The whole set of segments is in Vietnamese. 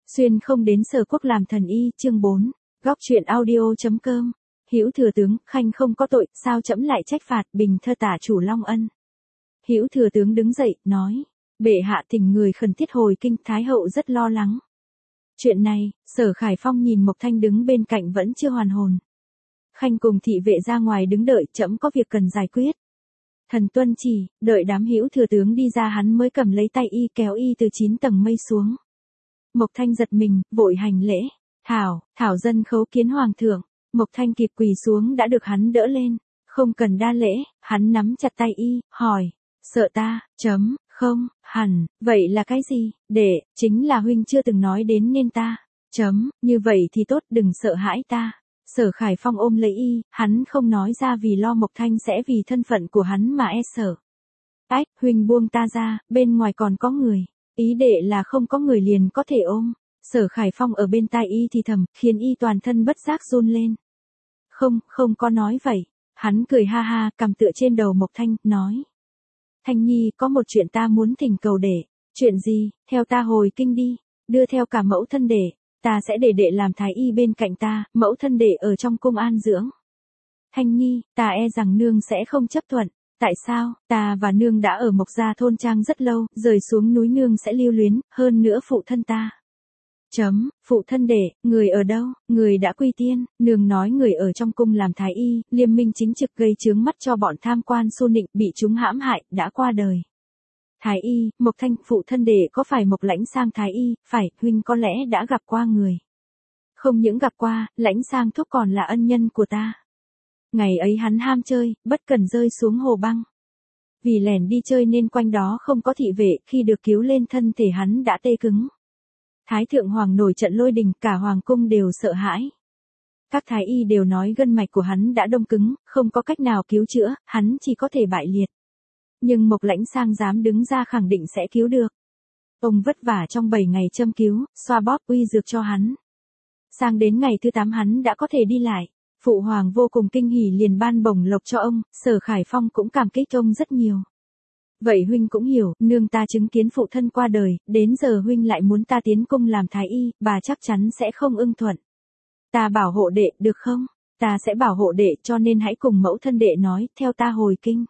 Xuyên không đến Sở Quốc làm thần y, chương 4. Góc truyện audio.com. Hữu thừa tướng, khanh không có tội, sao trẫm lại trách phạt, bình thơ tả chủ Long Ân. Hữu thừa tướng đứng dậy, nói: Bệ hạ thỉnh người khẩn thiết hồi kinh, thái hậu rất lo lắng. Chuyện này, Sở Khải Phong nhìn Mộc Thanh đứng bên cạnh vẫn chưa hoàn hồn. Khanh cùng thị vệ ra ngoài đứng đợi, trẫm có việc cần giải quyết. Thần tuân chỉ, đợi đám Hữu thừa tướng đi ra hắn mới cầm lấy tay y kéo y từ 9 tầng mây xuống. Mộc Thanh giật mình, vội hành lễ. Thảo dân khấu kiến hoàng thượng. Mộc Thanh kịp quỳ xuống đã được hắn đỡ lên. Không cần đa lễ, hắn nắm chặt tay y, hỏi: Sợ ta? Không, hẳn, vậy là cái gì? Đệ, chính là huynh chưa từng nói đến nên ta. Như vậy thì tốt, đừng sợ hãi ta. Sở Khải Phong ôm lấy y, hắn không nói ra vì lo Mộc Thanh sẽ vì thân phận của hắn mà e sợ. Ách, huynh buông ta ra, bên ngoài còn có người. Ý đệ là không có người liền có thể ôm. Sở Khải Phong ở bên tai y thì thầm, khiến y toàn thân bất giác run lên. Không có nói vậy. Hắn cười ha ha, cầm tựa trên đầu Mộc Thanh, nói: Thanh nhi, có một chuyện ta muốn thỉnh cầu đệ. Chuyện gì? Theo ta hồi kinh đi, đưa theo cả mẫu thân đệ. Ta sẽ để đệ làm thái y bên cạnh ta, mẫu thân đệ ở trong cung an dưỡng. Thanh nhi, ta e rằng nương sẽ không chấp thuận. Tại sao? Ta và nương đã ở Mộc Gia thôn trang rất lâu, rời xuống núi nương sẽ lưu luyến, hơn nữa phụ thân ta. Phụ thân đệ, người ở đâu? Người đã quy tiên, nương nói người ở trong cung làm thái y, liêm minh chính trực gây chướng mắt cho bọn tham quan xu nịnh, bị chúng hãm hại, đã qua đời. Thái y, Mộc Thanh, phụ thân đệ có phải Mộc Lãnh Sang thái y? Phải, huynh có lẽ đã gặp qua người. Không những gặp qua, Lãnh Sang thúc còn là ân nhân của ta. Ngày ấy hắn ham chơi, bất cần rơi xuống hồ băng. Vì lẻn đi chơi nên quanh đó không có thị vệ, khi được cứu lên thân thể hắn đã tê cứng. Thái thượng hoàng nổi trận lôi đình, cả hoàng cung đều sợ hãi. Các thái y đều nói gân mạch của hắn đã đông cứng, không có cách nào cứu chữa, hắn chỉ có thể bại liệt. Nhưng Mộc Lãnh Sang dám đứng ra khẳng định sẽ cứu được. Ông vất vả trong 7 ngày châm cứu, xoa bóp uy dược cho hắn. Sang đến ngày thứ 8 hắn đã có thể đi lại. Phụ hoàng vô cùng kinh hỉ liền ban bổng lộc cho ông, Sở Khải Phong cũng cảm kích ông rất nhiều. Vậy huynh cũng hiểu, nương ta chứng kiến phụ thân qua đời, đến giờ huynh lại muốn ta tiến cung làm thái y, bà chắc chắn sẽ không ưng thuận. Ta bảo hộ đệ, được không? Ta sẽ bảo hộ đệ, cho nên hãy cùng mẫu thân đệ nói, theo ta hồi kinh.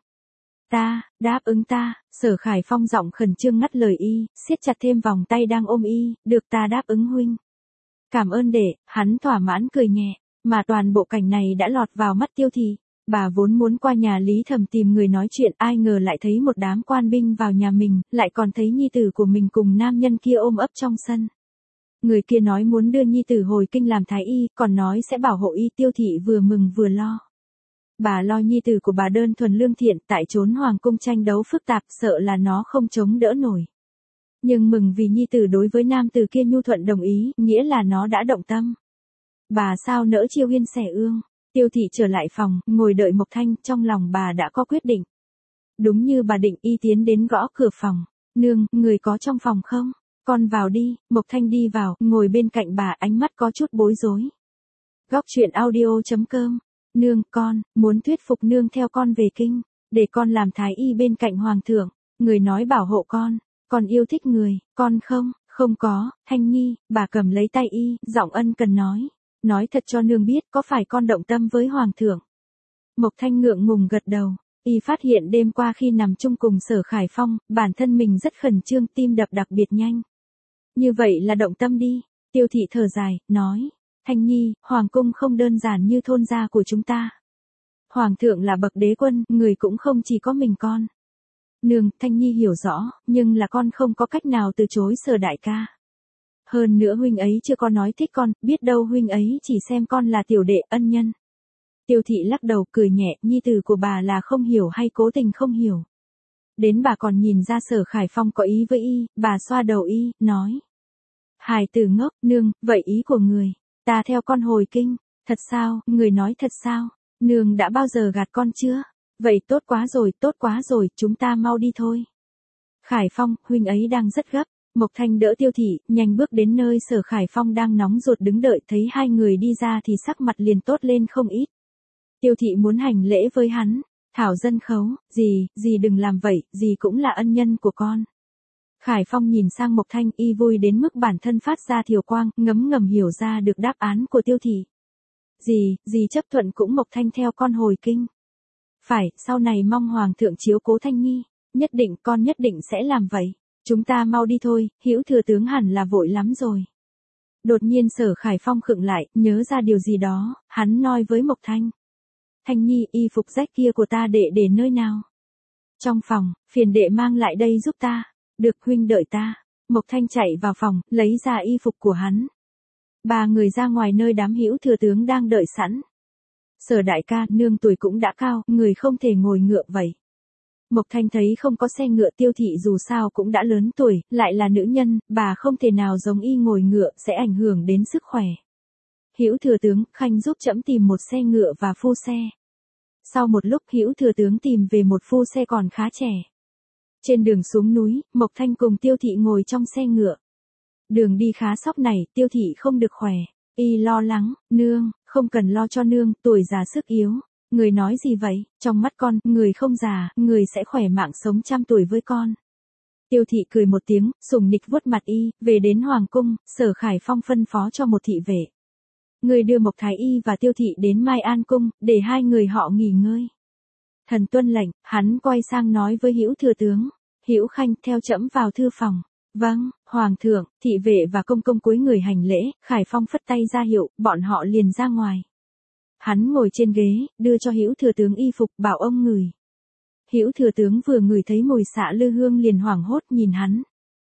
Ta, đáp ứng ta. Sở Khải Phong giọng khẩn trương ngắt lời y, siết chặt thêm vòng tay đang ôm y, được, ta đáp ứng huynh. Cảm ơn đệ, hắn thỏa mãn cười nhẹ. Mà toàn bộ cảnh này đã lọt vào mắt Tiêu Thị. Bà vốn muốn qua nhà Lý Thẩm tìm người nói chuyện, ai ngờ lại thấy một đám quan binh vào nhà mình, lại còn thấy nhi tử của mình cùng nam nhân kia ôm ấp trong sân. Người kia nói muốn đưa nhi tử hồi kinh làm thái y, còn nói sẽ bảo hộ y. Tiêu Thị vừa mừng vừa lo. Bà lo nhi tử của bà đơn thuần lương thiện, tại trốn hoàng cung tranh đấu phức tạp, sợ là nó không chống đỡ nổi. Nhưng mừng vì nhi tử đối với nam tử kia nhu thuận đồng ý, nghĩa là nó đã động tâm. Bà sao nỡ chiêu hiên xẻ ương. Tiêu Thị trở lại phòng, ngồi đợi Mộc Thanh, trong lòng bà đã có quyết định. Đúng như bà định, y tiến đến gõ cửa phòng. Nương, người có trong phòng không? Con vào đi. Mộc Thanh đi vào, ngồi bên cạnh bà, ánh mắt có chút bối rối. Góc truyện audio.com. Nương, con, muốn thuyết phục nương theo con về kinh, để con làm thái y bên cạnh hoàng thượng. Người nói bảo hộ con yêu thích người, con không có. Thanh nhi, bà cầm lấy tay y, giọng ân cần nói. Nói thật cho nương biết, có phải con động tâm với hoàng thượng? Mộc Thanh ngượng ngùng gật đầu. Y phát hiện đêm qua khi nằm chung cùng Sở Khải Phong, bản thân mình rất khẩn trương, tim đập đặc biệt nhanh. Như vậy là động tâm đi. Tiêu Thị thở dài, nói: Thanh nhi, hoàng cung không đơn giản như thôn gia của chúng ta. Hoàng thượng là bậc đế quân, người cũng không chỉ có mình con. Nương, Thanh nhi hiểu rõ, nhưng là con không có cách nào từ chối Sở đại ca. Hơn nữa huynh ấy chưa có nói thích con, biết đâu huynh ấy chỉ xem con là tiểu đệ, ân nhân. Tiêu Thị lắc đầu cười nhẹ, nhi tử của bà là không hiểu hay cố tình không hiểu. Đến bà còn nhìn ra Sở Khải Phong có ý với y, bà xoa đầu y, nói: Hài tử ngốc, nương, vậy ý của người, ta theo con hồi kinh. Thật sao? Người nói thật sao? Nương đã bao giờ gạt con chưa? Vậy tốt quá rồi, chúng ta mau đi thôi. Khải Phong, huynh ấy đang rất gấp. Mộc Thanh đỡ Tiêu Thị, nhanh bước đến nơi Sở Khải Phong đang nóng ruột đứng đợi, thấy hai người đi ra thì sắc mặt liền tốt lên không ít. Tiêu Thị muốn hành lễ với hắn. Thảo dân khấu, dì đừng làm vậy, dì cũng là ân nhân của con. Khải Phong nhìn sang Mộc Thanh, y vui đến mức bản thân phát ra thiều quang, ngấm ngầm hiểu ra được đáp án của Tiêu thị. Dì chấp thuận cũng Mộc Thanh theo con hồi kinh. Phải, sau này mong Hoàng thượng chiếu cố Thanh Nhi, nhất định con nhất định sẽ làm vậy. Chúng ta mau đi thôi, Hữu thừa tướng hẳn là vội lắm rồi. Đột nhiên Sở Khải Phong khựng lại, nhớ ra điều gì đó, hắn nói với Mộc Thanh. Thanh Nhi, y phục rách kia của ta để nơi nào? Trong phòng, phiền đệ mang lại đây giúp ta. Được, huynh đợi ta. Mộc Thanh chạy vào phòng, lấy ra y phục của hắn. Ba người ra ngoài nơi đám Hữu thừa tướng đang đợi sẵn. Sở đại ca, nương tuổi cũng đã cao, người không thể ngồi ngựa vậy. Mộc Thanh thấy không có xe ngựa, Tiêu thị dù sao cũng đã lớn tuổi, lại là nữ nhân, bà không thể nào giống y ngồi ngựa, sẽ ảnh hưởng đến sức khỏe. Hữu thừa tướng, khanh giúp trẫm tìm một xe ngựa và phu xe. Sau một lúc Hữu thừa tướng tìm về một phu xe còn khá trẻ. Trên đường xuống núi, Mộc Thanh cùng Tiêu thị ngồi trong xe ngựa. Đường đi khá sóc này, Tiêu thị không được khỏe. Y lo lắng, nương, không cần lo cho nương, tuổi già sức yếu. Người nói gì vậy, trong mắt con, người không già, người sẽ khỏe mạnh sống 100 tuổi với con. Tiêu thị cười một tiếng, sủng nịch vuốt mặt y, về đến Hoàng cung, Sở Khải Phong phân phó cho một thị vệ. Người đưa Mộc Thái Y và Tiêu thị đến Mai An cung, để hai người họ nghỉ ngơi. Thần tuân lệnh, hắn quay sang nói với Hữu thừa tướng. Hữu khanh, theo trẫm vào thư phòng. Vâng, Hoàng thượng, thị vệ và công công cúi người hành lễ, Khải Phong phất tay ra hiệu, bọn họ liền ra ngoài. Hắn ngồi trên ghế, đưa cho Hữu thừa tướng y phục, bảo ông ngửi. Hữu thừa tướng vừa ngửi thấy mùi xạ lư hương liền hoảng hốt nhìn hắn.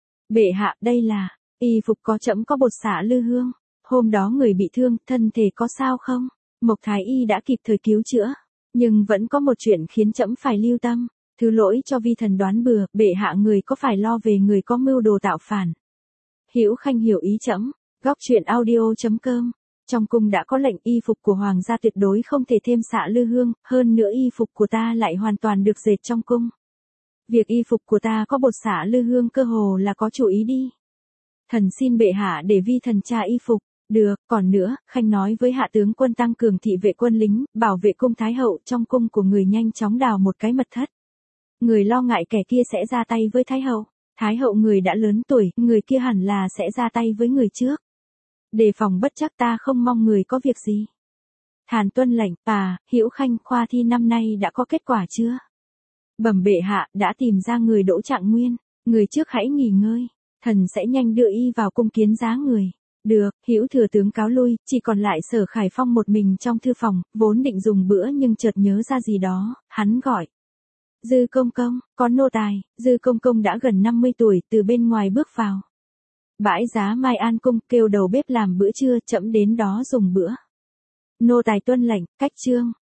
Bệ hạ, đây là, y phục có trẫm có bột xạ lư hương. Hôm đó người bị thương, thân thể có sao không? Mộc Thái Y đã kịp thời cứu chữa. Nhưng vẫn có một chuyện khiến trẫm phải lưu tâm. Thứ lỗi cho vi thần đoán bừa, bệ hạ người có phải lo về người có mưu đồ tạo phản. Hữu khanh hiểu ý trẫm. Góc truyện audio.com. Trong cung đã có lệnh y phục của hoàng gia tuyệt đối không thể thêm xạ lư hương, hơn nữa y phục của ta lại hoàn toàn được dệt trong cung. Việc y phục của ta có bột xạ lư hương cơ hồ là có chủ ý đi. Thần xin bệ hạ để vi thần tra y phục. Được, còn nữa, khanh nói với hạ tướng quân tăng cường thị vệ quân lính, bảo vệ cung thái hậu, trong cung của người nhanh chóng đào một cái mật thất. Người lo ngại kẻ kia sẽ ra tay với thái hậu. Thái hậu người đã lớn tuổi, người kia hẳn là sẽ ra tay với người trước. Đề phòng bất chắc, ta không mong người có việc gì. Hàn tuân lệnh, Hữu khanh, khoa thi năm nay đã có kết quả chưa? Bẩm bệ hạ, đã tìm ra người đỗ trạng nguyên. Người trước hãy nghỉ ngơi. Thần sẽ nhanh đưa y vào cung kiến giá người. Được, Hữu thừa tướng cáo lui, chỉ còn lại Sở Khải Phong một mình trong thư phòng, vốn định dùng bữa nhưng chợt nhớ ra gì đó, hắn gọi. Dư công công, có nô tài. Dư công công đã gần 50 tuổi, từ bên ngoài bước vào. Bãi giá Mai An cung, kêu đầu bếp làm bữa trưa, trẫm đến đó dùng bữa. Nô tài tuân lệnh, cách trương.